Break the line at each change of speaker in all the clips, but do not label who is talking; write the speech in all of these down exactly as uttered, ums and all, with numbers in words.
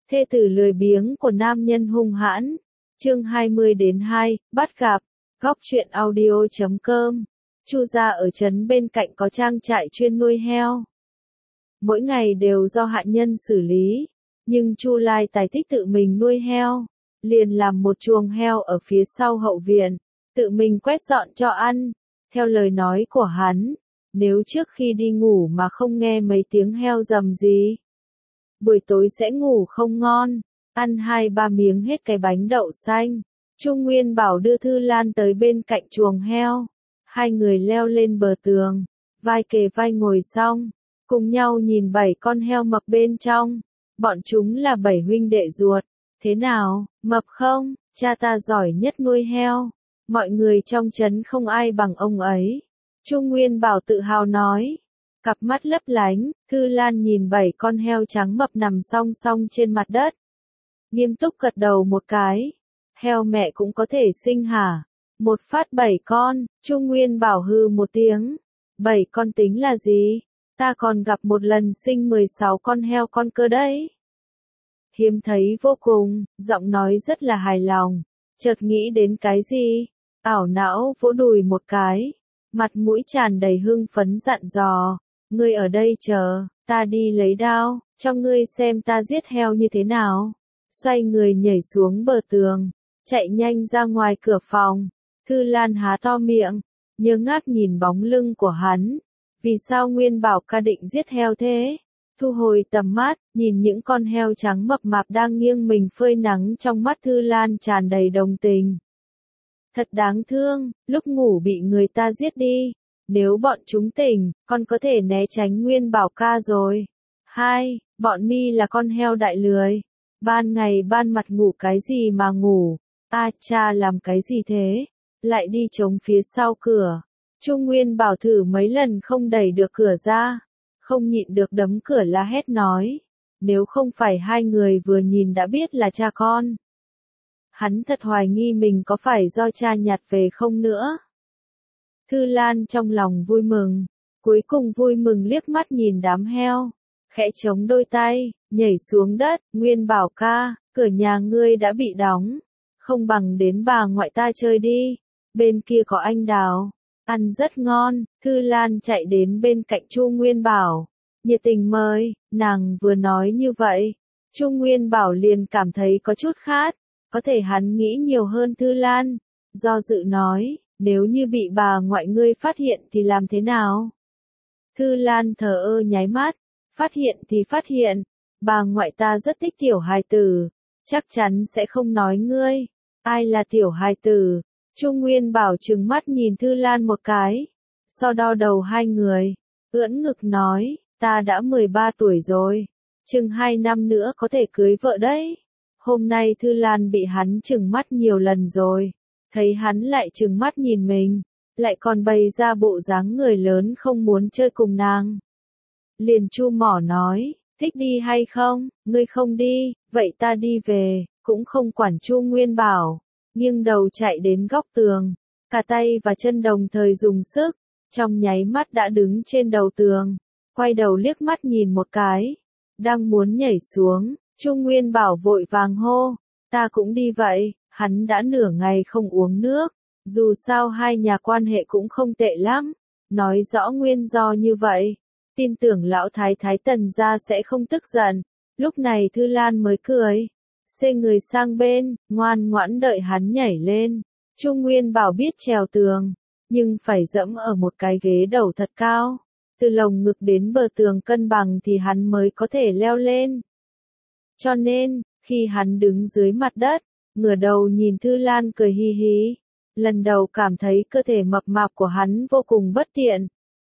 Thê tử lười biếng của nam nhân hung hãn. Chương hai mươi đến hai, bắt gặp. Góc truyện audio chấm com. Chu gia ở trấn bên cạnh có trang trại chuyên nuôi heo. Mỗi ngày đều do hạ nhân xử lý, nhưng Chu Lai Tài thích tự mình nuôi heo, liền làm một chuồng heo ở phía sau hậu viện, tự mình quét dọn cho ăn. Theo lời nói của hắn, nếu trước khi đi ngủ mà không nghe mấy tiếng heo rầm gì, buổi tối sẽ ngủ không ngon. Ăn hai ba miếng hết cái bánh đậu xanh, Trung Nguyên Bảo đưa Thư Lan tới bên cạnh chuồng heo. Hai người leo lên bờ tường, vai kề vai ngồi xong, cùng nhau nhìn bảy con heo mập bên trong. Bọn chúng là bảy huynh đệ ruột. Thế nào, mập không? Cha ta giỏi nhất nuôi heo. Mọi người trong trấn không ai bằng ông ấy. Trung Nguyên Bảo tự hào nói. Cặp mắt lấp lánh, Thư Lan nhìn bảy con heo trắng mập nằm song song trên mặt đất. Nghiêm túc gật đầu một cái. Heo mẹ cũng có thể sinh hả? Một phát bảy con, Trung Nguyên Bảo hư một tiếng. Bảy con tính là gì? Ta còn gặp một lần sinh mười sáu con heo con cơ đấy. Hiếm thấy vô cùng, giọng nói rất là hài lòng. Chợt nghĩ đến cái gì? Ảo não vỗ đùi một cái. Mặt mũi tràn đầy hưng phấn dặn dò. Ngươi ở đây chờ, ta đi lấy đao, cho ngươi xem ta giết heo như thế nào. Xoay người nhảy xuống bờ tường, chạy nhanh ra ngoài cửa phòng. Thư Lan há to miệng, nhớ ngác nhìn bóng lưng của hắn. Vì sao Nguyên Bảo ca định giết heo thế? Thu hồi tầm mắt, nhìn những con heo trắng mập mạp đang nghiêng mình phơi nắng, trong mắt Thư Lan tràn đầy đồng tình. Thật đáng thương, lúc ngủ bị người ta giết đi. Nếu bọn chúng tỉnh, con có thể né tránh Nguyên Bảo ca rồi. Hai, bọn mi là con heo đại lười. Ban ngày ban mặt ngủ cái gì mà ngủ? A cha làm cái gì thế? Lại đi chống phía sau cửa. Trung Nguyên Bảo thử mấy lần không đẩy được cửa ra. Không nhịn được đấm cửa la hét nói. Nếu không phải hai người vừa nhìn đã biết là cha con. Hắn thật hoài nghi mình có phải do cha nhặt về không nữa. Thư Lan trong lòng vui mừng. Cuối cùng vui mừng liếc mắt nhìn đám heo. Khẽ chống đôi tay, nhảy xuống đất. Nguyên Bảo ca, cửa nhà ngươi đã bị đóng. Không bằng đến bà ngoại ta chơi đi. Bên kia có anh đào. Ăn rất ngon. Thư Lan chạy đến bên cạnh Chu Nguyên Bảo. Nhiệt tình mời. Nàng vừa nói như vậy. Chu Nguyên Bảo liền cảm thấy có chút khát. Có thể hắn nghĩ nhiều hơn Thư Lan. Do dự nói. Nếu như bị bà ngoại ngươi phát hiện thì làm thế nào? Thư Lan thờ ơ nháy mắt. Phát hiện thì phát hiện. Bà ngoại ta rất thích tiểu hài tử. Chắc chắn sẽ không nói ngươi. Ai là tiểu hài tử? Trung Nguyên Bảo trừng mắt nhìn Thư Lan một cái. So đo đầu hai người. Ưỡn ngực nói. Ta đã mười ba tuổi rồi. Chừng hai năm nữa có thể cưới vợ đấy. Hôm nay Thư Lan bị hắn trừng mắt nhiều lần rồi. Thấy hắn lại trừng mắt nhìn mình. Lại còn bày ra bộ dáng người lớn không muốn chơi cùng nàng. Liền chu mỏ nói. Thích đi hay không? Ngươi không đi, vậy ta đi về. Cũng không quản Chu Nguyên Bảo. Nghiêng đầu chạy đến góc tường. Cả tay và chân đồng thời dùng sức. Trong nháy mắt đã đứng trên đầu tường. Quay đầu liếc mắt nhìn một cái. Đang muốn nhảy xuống. Chu Nguyên Bảo vội vàng hô. Ta cũng đi vậy. Hắn đã nửa ngày không uống nước. Dù sao hai nhà quan hệ cũng không tệ lắm. Nói rõ nguyên do như vậy. Tin tưởng lão thái thái Tần gia sẽ không tức giận. Lúc này Thư Lan mới cười. Xê người sang bên, ngoan ngoãn đợi hắn nhảy lên. Trung Nguyên Bảo biết trèo tường. Nhưng phải dẫm ở một cái ghế đầu thật cao. Từ lồng ngực đến bờ tường cân bằng thì hắn mới có thể leo lên. Cho nên, khi hắn đứng dưới mặt đất, ngửa đầu nhìn Thư Lan cười hi hí. Lần đầu cảm thấy cơ thể mập mạp của hắn vô cùng bất tiện.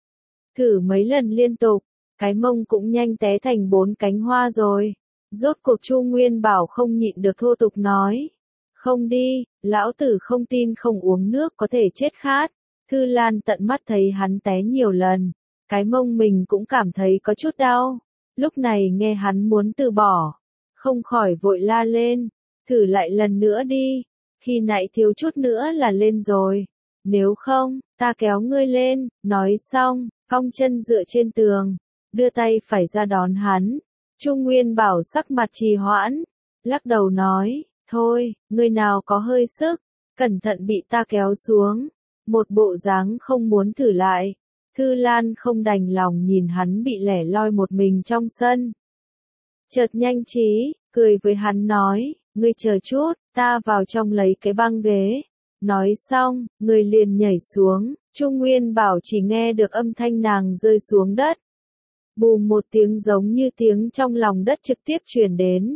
Thử mấy lần liên tục, cái mông cũng nhanh té thành bốn cánh hoa rồi. Rốt cuộc Chu Nguyên Bảo không nhịn được thô tục nói. Không đi, lão tử không tin không uống nước có thể chết khát. Thư Lan tận mắt thấy hắn té nhiều lần. Cái mông mình cũng cảm thấy có chút đau. Lúc này nghe hắn muốn từ bỏ. Không khỏi vội la lên. Thử lại lần nữa đi. Khi nãy thiếu chút nữa là lên rồi. Nếu không, ta kéo ngươi lên. Nói xong, cong chân dựa trên tường. Đưa tay phải ra đón hắn. Trung Nguyên Bảo sắc mặt trì hoãn. lắc đầu nói, thôi, người nào có hơi sức, cẩn thận bị ta kéo xuống, một bộ dáng không muốn thử lại. Thư Lan không đành lòng nhìn hắn bị lẻ loi một mình trong sân. Chợt nhanh trí, cười với hắn nói, ngươi chờ chút, ta vào trong lấy cái băng ghế. Nói xong, người liền nhảy xuống, Trung Nguyên Bảo chỉ nghe được âm thanh nàng rơi xuống đất. Bùm một tiếng giống như tiếng trong lòng đất trực tiếp truyền đến.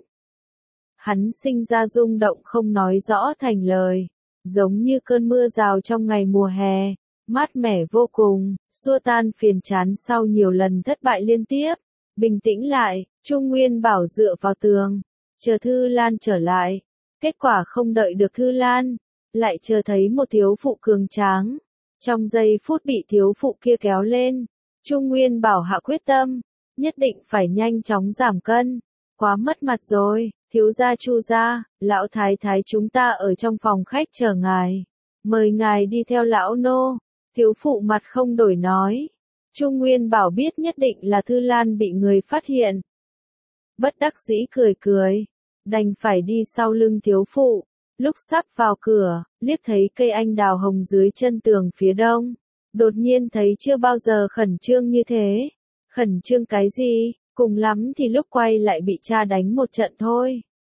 Hắn sinh ra rung động không nói rõ thành lời, giống như cơn mưa rào trong ngày mùa hè, mát mẻ vô cùng, xua tan phiền chán sau nhiều lần thất bại liên tiếp. Bình tĩnh lại, Trung Nguyên Bảo dựa vào tường, chờ Thư Lan trở lại. Kết quả không đợi được Thư Lan, lại chờ thấy một thiếu phụ cường tráng. Trong giây phút bị thiếu phụ kia kéo lên, Trung Nguyên Bảo hạ quyết tâm, nhất định phải nhanh chóng giảm cân. Quá mất mặt rồi, thiếu gia Chu gia, lão thái thái chúng ta ở trong phòng khách chờ ngài. Mời ngài đi theo lão nô. Thiếu phụ mặt không đổi nói. Trung Nguyên Bảo biết nhất định là Thư Lan bị người phát hiện. Bất đắc dĩ cười cười, đành phải đi sau lưng thiếu phụ. Lúc sắp vào cửa, liếc thấy cây anh đào hồng dưới chân tường phía đông. Đột nhiên thấy chưa bao giờ khẩn trương như thế. Khẩn trương cái gì, cùng lắm thì lúc quay lại bị cha đánh một trận thôi.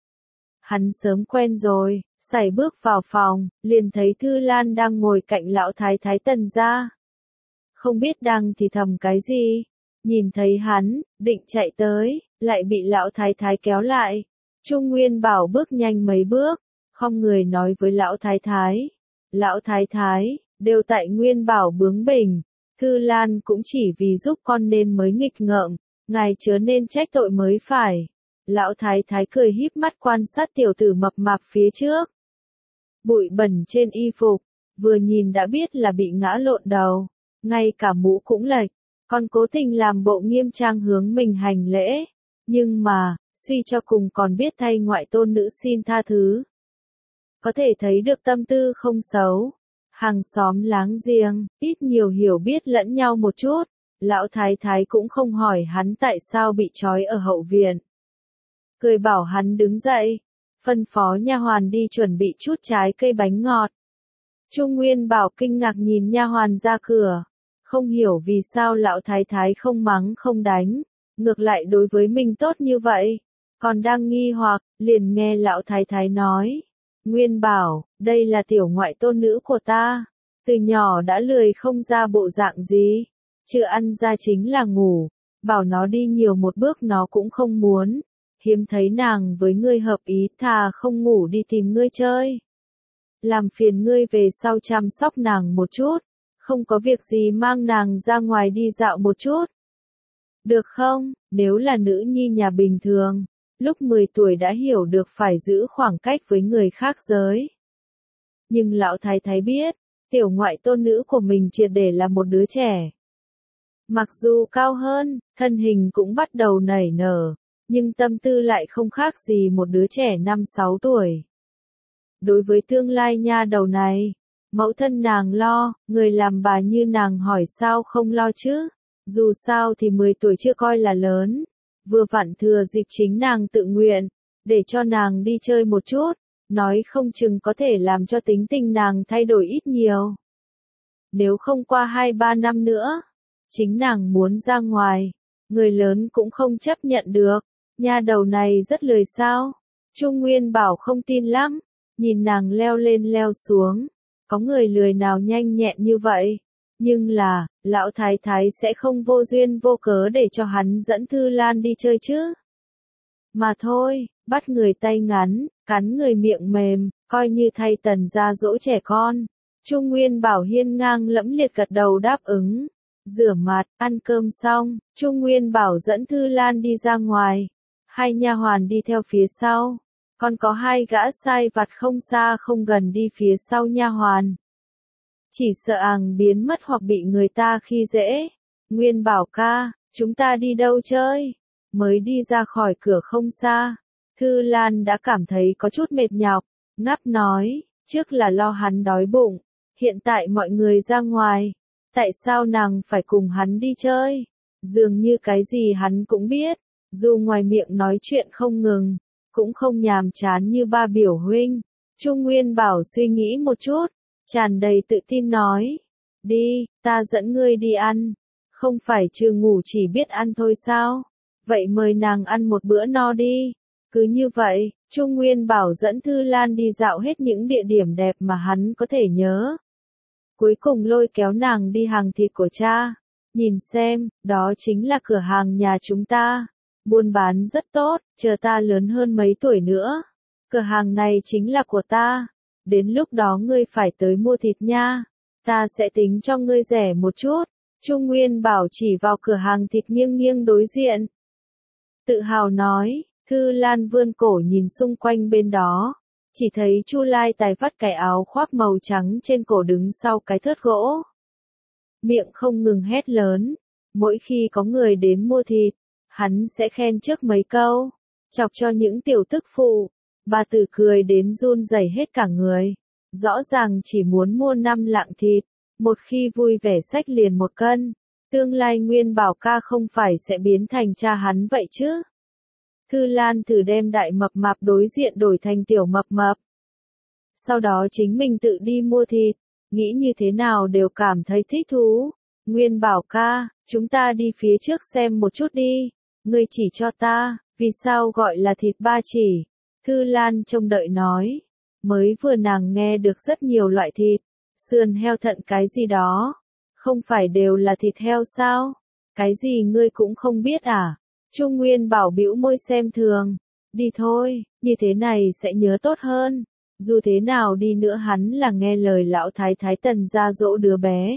Hắn sớm quen rồi, sải bước vào phòng, liền thấy Thư Lan đang ngồi cạnh lão thái thái Tần gia. Không biết đang thì thầm cái gì, nhìn thấy hắn, định chạy tới, lại bị lão thái thái kéo lại. Trung Nguyên Bảo bước nhanh mấy bước, không người nói với lão thái thái. Lão thái thái, đều tại Nguyên Bảo bướng bỉnh, Thư Lan cũng chỉ vì giúp con nên mới nghịch ngợm, ngài chớ nên trách tội mới phải. Lão thái thái cười híp mắt quan sát tiểu tử mập mạp phía trước. Bụi bẩn trên y phục, vừa nhìn đã biết là bị ngã lộn đầu, ngay cả mũ cũng lệch, còn cố tình làm bộ nghiêm trang hướng mình hành lễ. Nhưng mà, suy cho cùng còn biết thay ngoại tôn nữ xin tha thứ. Có thể thấy được tâm tư không xấu. Hàng xóm láng giềng, ít nhiều hiểu biết lẫn nhau một chút. Lão thái thái cũng không hỏi hắn tại sao bị trói ở hậu viện. Cười bảo hắn đứng dậy, phân phó nha hoàn đi chuẩn bị chút trái cây bánh ngọt. Trung Nguyên Bảo kinh ngạc nhìn nha hoàn ra cửa, không hiểu vì sao lão thái thái không mắng không đánh, ngược lại đối với mình tốt như vậy. Còn đang nghi hoặc, liền nghe lão thái thái nói, Nguyên Bảo, đây là tiểu ngoại tôn nữ của ta, từ nhỏ đã lười không ra bộ dạng gì, chưa ăn ra chính là ngủ, bảo nó đi nhiều một bước nó cũng không muốn. Hiếm thấy nàng với ngươi hợp ý, thà không ngủ đi tìm ngươi chơi. Làm phiền ngươi về sau chăm sóc nàng một chút, không có việc gì mang nàng ra ngoài đi dạo một chút. Được không, nếu là nữ nhi nhà bình thường, lúc mười tuổi đã hiểu được phải giữ khoảng cách với người khác giới. Nhưng lão thái thái biết, tiểu ngoại tôn nữ của mình triệt để là một đứa trẻ. Mặc dù cao hơn, thân hình cũng bắt đầu nảy nở. Nhưng tâm tư lại không khác gì một đứa trẻ năm sáu tuổi. Đối với tương lai nha đầu này, mẫu thân nàng lo, người làm bà như nàng hỏi sao không lo chứ, dù sao thì mười tuổi chưa coi là lớn, vừa vặn thừa dịp chính nàng tự nguyện, để cho nàng đi chơi một chút, nói không chừng có thể làm cho tính tình nàng thay đổi ít nhiều. Nếu không qua hai ba năm nữa, chính nàng muốn ra ngoài, người lớn cũng không chấp nhận được. Nha đầu này rất lười sao? Trung Nguyên Bảo không tin lắm, nhìn nàng leo lên leo xuống, có người lười nào nhanh nhẹn như vậy, nhưng là, lão thái thái sẽ không vô duyên vô cớ để cho hắn dẫn Thư Lan đi chơi chứ. Mà thôi, bắt người tay ngắn, cắn người miệng mềm, coi như thay Tần gia dỗ trẻ con. Trung Nguyên Bảo hiên ngang lẫm liệt gật đầu đáp ứng. Rửa mặt, ăn cơm xong, Trung Nguyên Bảo dẫn Thư Lan đi ra ngoài. Hai nha hoàn đi theo phía sau, còn có hai gã sai vặt không xa không gần đi phía sau nha hoàn. Chỉ sợ àng biến mất hoặc bị người ta khi dễ. Nguyên Bảo ca, chúng ta đi đâu chơi? Mới đi ra khỏi cửa không xa, Thư Lan đã cảm thấy có chút mệt nhọc, ngáp nói, trước là lo hắn đói bụng, hiện tại mọi người ra ngoài, tại sao nàng phải cùng hắn đi chơi? Dường như cái gì hắn cũng biết. Dù ngoài miệng nói chuyện không ngừng, cũng không nhàm chán như ba biểu huynh. Trung Nguyên Bảo suy nghĩ một chút, tràn đầy tự tin nói. Đi, ta dẫn ngươi đi ăn. Không phải chưa ngủ chỉ biết ăn thôi sao? Vậy mời nàng ăn một bữa no đi. Cứ như vậy, Trung Nguyên Bảo dẫn Thư Lan đi dạo hết những địa điểm đẹp mà hắn có thể nhớ. Cuối cùng lôi kéo nàng đi hàng thịt của cha. Nhìn xem, đó chính là cửa hàng nhà chúng ta. Buôn bán rất tốt, chờ ta lớn hơn mấy tuổi nữa. Cửa hàng này chính là của ta. Đến lúc đó ngươi phải tới mua thịt nha. Ta sẽ tính cho ngươi rẻ một chút. Trung Nguyên Bảo chỉ vào cửa hàng thịt nghiêng nghiêng đối diện. Tự hào nói, Thư Lan vươn cổ nhìn xung quanh bên đó. Chỉ thấy Chu Lai Tài vắt cái áo khoác màu trắng trên cổ đứng sau cái thớt gỗ. Miệng không ngừng hét lớn. Mỗi khi có người đến mua thịt, hắn sẽ khen trước mấy câu, chọc cho những tiểu tức phụ. Bà Tử cười đến run rẩy hết cả người. Rõ ràng chỉ muốn mua năm lạng thịt, một khi vui vẻ xách liền một cân. Tương lai Nguyên Bảo ca không phải sẽ biến thành cha hắn vậy chứ? Thư Lan thử đem đại mập mạp đối diện đổi thành tiểu mập mập. Sau đó chính mình tự đi mua thịt, nghĩ như thế nào đều cảm thấy thích thú. Nguyên Bảo ca, chúng ta đi phía trước xem một chút đi. Ngươi chỉ cho ta, vì sao gọi là thịt ba chỉ? Thư Lan trông đợi nói. Mới vừa nàng nghe được rất nhiều loại thịt. Sườn heo thận cái gì đó. Không phải đều là thịt heo sao? Cái gì ngươi cũng không biết à? Trung Nguyên Bảo bĩu môi xem thường. Đi thôi, như thế này sẽ nhớ tốt hơn. Dù thế nào đi nữa hắn là nghe lời lão thái thái Tần gia dỗ đứa bé.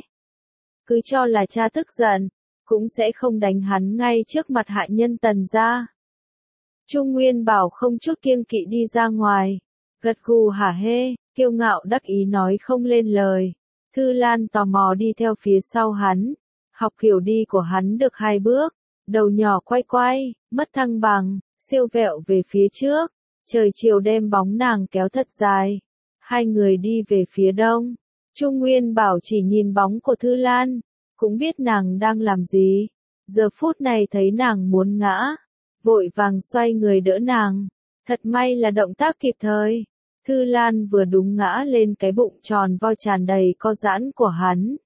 Cứ cho là cha tức giận, cũng sẽ không đánh hắn ngay trước mặt hạ nhân Tần gia. Trung Nguyên Bảo không chút kiêng kỵ đi ra ngoài. Gật gù hả hê, kiêu ngạo đắc ý nói không lên lời. Thư Lan tò mò đi theo phía sau hắn. Học kiểu đi của hắn được hai bước. Đầu nhỏ quay quay, mất thăng bằng, siêu vẹo về phía trước. Trời chiều đem bóng nàng kéo thật dài. Hai người đi về phía đông. Trung Nguyên Bảo chỉ nhìn bóng của Thư Lan, cũng biết nàng đang làm gì. Giờ phút này thấy nàng muốn ngã, vội vàng xoay người đỡ nàng. Thật may là động tác kịp thời. Thư Lan vừa đúng ngã lên cái bụng tròn vo tràn đầy co giãn của hắn.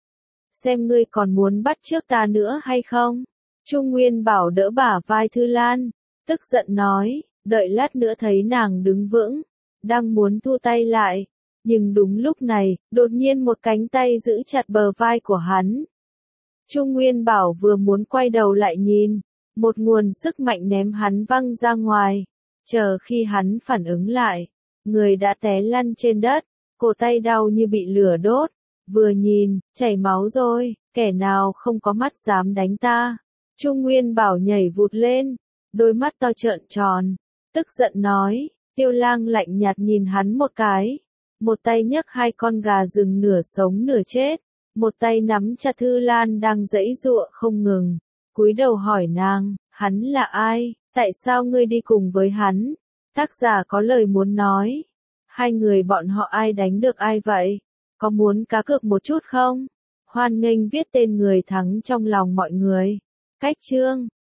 Xem ngươi còn muốn bắt chước ta nữa hay không? Trung Nguyên Bảo đỡ bả vai Thư Lan, tức giận nói, đợi lát nữa thấy nàng đứng vững, đang muốn thu tay lại. Nhưng đúng lúc này, đột nhiên một cánh tay giữ chặt bờ vai của hắn. Trung Nguyên Bảo vừa muốn quay đầu lại nhìn, một nguồn sức mạnh ném hắn văng ra ngoài. Chờ khi hắn phản ứng lại, người đã té lăn trên đất, cổ tay đau như bị lửa đốt. Vừa nhìn, chảy máu rồi, kẻ nào không có mắt dám đánh ta. Trung Nguyên Bảo nhảy vụt lên, đôi mắt to trợn tròn, tức giận nói. Tiêu Lang lạnh nhạt nhìn hắn một cái, một tay nhấc hai con gà rừng nửa sống nửa chết, một tay nắm chặt Thư Lan đang giãy giụa không ngừng, cúi đầu hỏi nàng, hắn là ai, tại sao ngươi đi cùng với hắn? Tác giả có lời muốn nói, hai người bọn họ ai đánh được ai vậy? Có muốn cá cược một chút không? Hoan nghênh viết tên người thắng trong lòng mọi người. Cách chương